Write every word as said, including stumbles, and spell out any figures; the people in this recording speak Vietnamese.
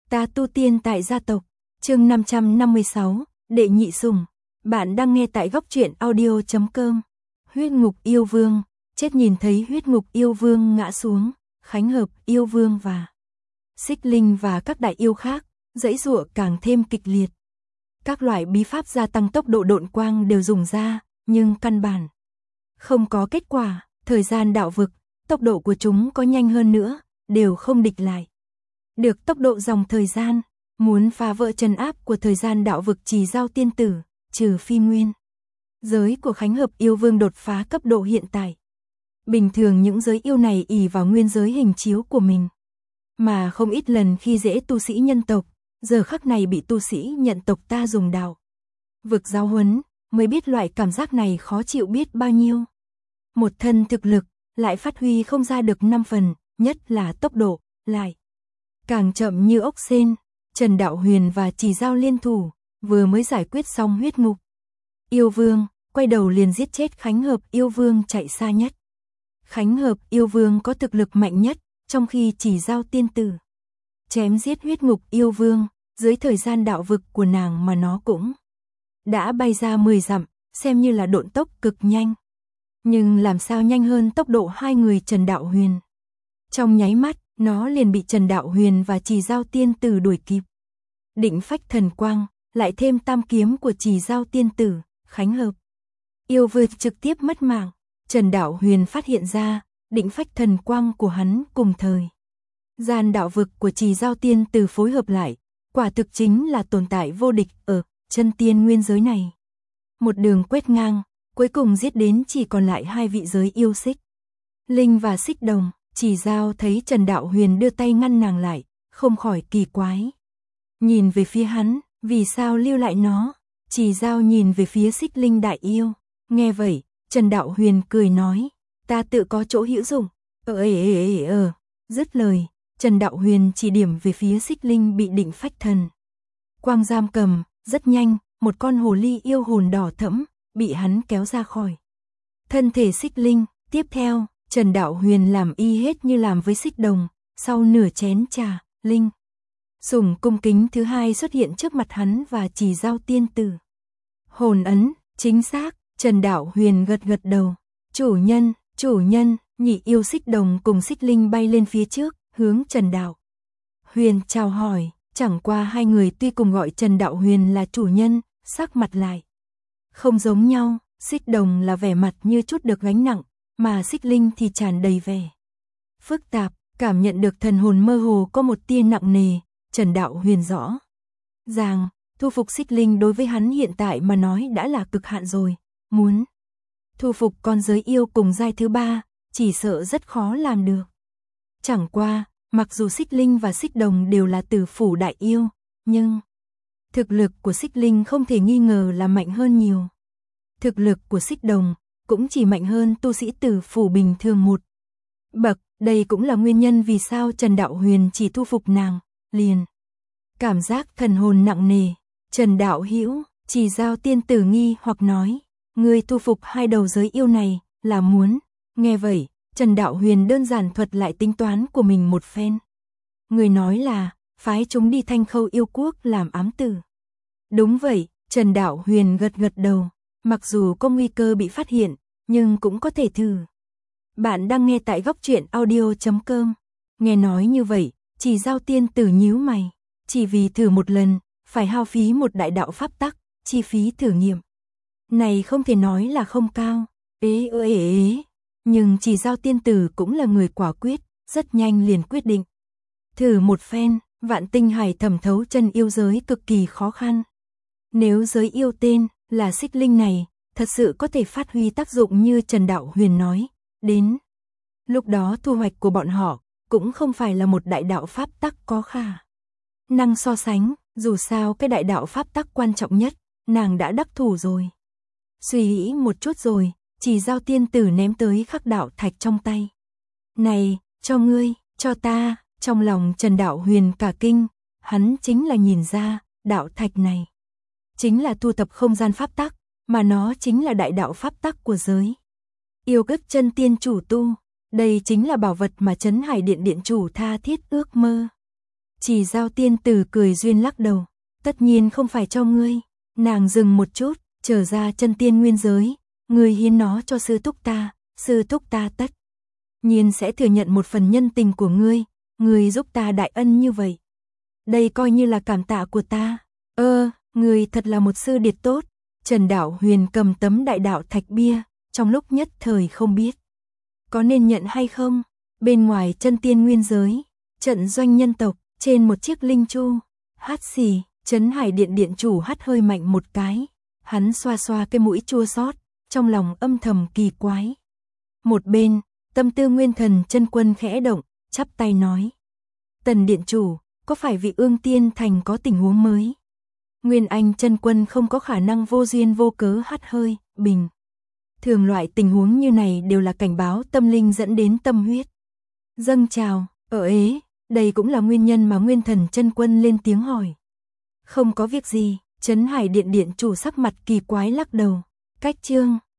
Ta tu tiên tại gia tộc, chương năm trăm năm mươi sáu, Đệ nhị sủng. Bạn đang nghe tại góc truyện audio chấm com. Huyết ngục yêu vương, chết nhìn thấy huyết ngục yêu vương ngã xuống, Khánh Hợp yêu vương và Xích Linh và các đại yêu khác, giãy giụa càng thêm kịch liệt. Các loại bí pháp gia tăng tốc độ độn quang đều dùng ra, nhưng căn bản không có kết quả, thời gian đạo vực, tốc độ của chúng có nhanh hơn nữa, đều không địch lại được tốc độ dòng thời gian, muốn phá vỡ trấn áp của thời gian đạo vực Trì Dao tiên tử, trừ phi nguyên giới của Khánh Hợp yêu vương đột phá cấp độ hiện tại. Bình thường những giới yêu này ỷ vào nguyên giới hình chiếu của mình, mà không ít lần khi dễ tu sĩ nhân tộc, giờ khắc này bị tu sĩ nhận tộc ta dùng đạo vực giáo huấn, mới biết loại cảm giác này khó chịu biết bao nhiêu. Một thân thực lực, lại phát huy không ra được năm phần, nhất là tốc độ, lại càng chậm như ốc sên. Trần Đạo Huyền và Trì Dao liên thủ, vừa mới giải quyết xong huyết ngục yêu vương, quay đầu liền giết chết Khánh Hợp yêu vương chạy xa nhất. Khánh Hợp yêu vương có thực lực mạnh nhất, trong khi Trì Dao tiên tử chém giết huyết ngục yêu vương, dưới thời gian đạo vực của nàng mà nó cũng đã bay ra mười dặm, xem như là độn tốc cực nhanh. Nhưng làm sao nhanh hơn tốc độ hai người Trần Đạo Huyền. Trong nháy mắt, nó liền bị Trần Đạo Huyền và Trì Dao tiên tử đuổi kịp. Định phách thần quang, lại thêm tam kiếm của Trì Dao tiên tử, Khánh Hợp yêu vương trực tiếp mất mạng. Trần Đạo Huyền phát hiện ra, định phách thần quang của hắn cùng thời gian đạo vực của Trì Dao tiên tử phối hợp lại, quả thực chính là tồn tại vô địch ở chân tiên nguyên giới này. Một đường quét ngang, cuối cùng giết đến chỉ còn lại hai vị giới yêu Xích Linh và Xích Đồng. Trì Dao thấy Trần Đạo Huyền đưa tay ngăn nàng lại, không khỏi kỳ quái. Nhìn về phía hắn, vì sao lưu lại nó? Trì Dao nhìn về phía Xích Linh đại yêu. Nghe vậy, Trần Đạo Huyền cười nói, ta tự có chỗ hữu dụng. Ờ ờ ờ ờ, dứt lời, Trần Đạo Huyền chỉ điểm về phía Xích Linh bị định phách thần quang giam cầm, rất nhanh, một con hồ ly yêu hồn đỏ thẫm, bị hắn kéo ra khỏi thân thể Xích Linh. Tiếp theo, Trần Đạo Huyền làm y hết như làm với Xích Đồng, sau nửa chén trà, Linh sủng cung kính thứ hai xuất hiện trước mặt hắn và Trì Dao tiên tử. Hồn ấn, chính xác, Trần Đạo Huyền gật gật đầu. Chủ nhân, chủ nhân, nhị yêu Xích Đồng cùng Xích Linh bay lên phía trước, hướng Trần Đạo Huyền chào hỏi. Chẳng qua hai người tuy cùng gọi Trần Đạo Huyền là chủ nhân, sắc mặt lại không giống nhau. Xích Đồng là vẻ mặt như chút được gánh nặng, mà Xích Linh thì tràn đầy vẻ phức tạp, cảm nhận được thần hồn mơ hồ có một tia nặng nề. Trần Đạo Huyền rõ ràng, thu phục Xích Linh đối với hắn hiện tại mà nói đã là cực hạn rồi, muốn thu phục con giới yêu cùng giai thứ ba, chỉ sợ rất khó làm được. Chẳng qua, mặc dù Xích Linh và Xích Đồng đều là tử phủ đại yêu, nhưng thực lực của Xích Linh không thể nghi ngờ là mạnh hơn nhiều. Thực lực của Xích Đồng cũng chỉ mạnh hơn tu sĩ tử phủ bình thường một bậc, đây cũng là nguyên nhân vì sao Trần Đạo Huyền chỉ thu phục nàng, liền cảm giác thần hồn nặng nề. Trần Đạo Hữu, Trì Dao tiên tử nghi hoặc nói, ngươi thu phục hai đầu giới yêu này là muốn? Nghe vậy, Trần Đạo Huyền đơn giản thuật lại tính toán của mình một phen. Người nói là phái chúng đi Thanh Khâu yêu quốc làm ám tử. Đúng vậy, Trần Đạo Huyền gật gật đầu. Mặc dù có nguy cơ bị phát hiện, nhưng cũng có thể thử. Bạn đang nghe tại góc truyện audio chấm com. Nghe nói như vậy, Trì Dao tiên tử nhíu mày. Chỉ vì thử một lần, phải hao phí một đại đạo pháp tắc, chi phí thử nghiệm này không thể nói là không cao. Ế ế ế ế. Nhưng Trì Dao tiên tử cũng là người quả quyết, rất nhanh liền quyết định. Thử một phen, vạn tinh hải thẩm thấu chân yêu giới cực kỳ khó khăn. Nếu giới yêu tên là Xích Linh này, thật sự có thể phát huy tác dụng như Trần Đạo Huyền nói, đến lúc đó thu hoạch của bọn họ cũng không phải là một đại đạo pháp tắc có khả năng so sánh, dù sao cái đại đạo pháp tắc quan trọng nhất, nàng đã đắc thủ rồi. Suy nghĩ một chút rồi, Trì Dao tiên tử ném tới khắc đạo thạch trong tay. Này, cho ngươi, cho ta. Trong lòng Trần Đạo Huyền cả kinh, hắn chính là nhìn ra, đạo thạch này chính là thu thập không gian pháp tắc, mà nó chính là đại đạo pháp tắc của giới yêu ức chân tiên chủ tu. Đây chính là bảo vật mà Trấn Hải Điện điện chủ tha thiết ước mơ. Chỉ Giao tiên tử cười duyên lắc đầu, tất nhiên không phải cho ngươi. Nàng dừng một chút, trở ra chân tiên nguyên giới, ngươi hiến nó cho sư thúc ta, sư thúc ta tất nhiên sẽ thừa nhận một phần nhân tình của ngươi, ngươi giúp ta đại ân như vậy. Đây coi như là cảm tạ của ta. Ơ, ngươi thật là một sư điệt tốt. Trần Đạo Huyền cầm tấm đại đạo thạch bia, trong lúc nhất thời không biết có nên nhận hay không. Bên ngoài chân tiên nguyên giới, trận doanh nhân tộc, trên một chiếc linh chu, hát xì, Trấn Hải Điện điện chủ hắt hơi mạnh một cái, hắn xoa xoa cái mũi chua xót, trong lòng âm thầm kỳ quái. Một bên, tâm tư Nguyên Thần chân quân khẽ động, chắp tay nói: Tần điện chủ, có phải vị Ương Tiên Thành có tình huống mới? Nguyên Anh chân quân không có khả năng vô duyên vô cớ hắt hơi, bình. Thường loại tình huống như này đều là cảnh báo tâm linh dẫn đến tâm huyết dâng trào, ở ế, đây cũng là nguyên nhân mà Nguyên Thần chân quân lên tiếng hỏi. Không có việc gì, Trấn Hải Điện điện chủ sắc mặt kỳ quái lắc đầu. Cách chương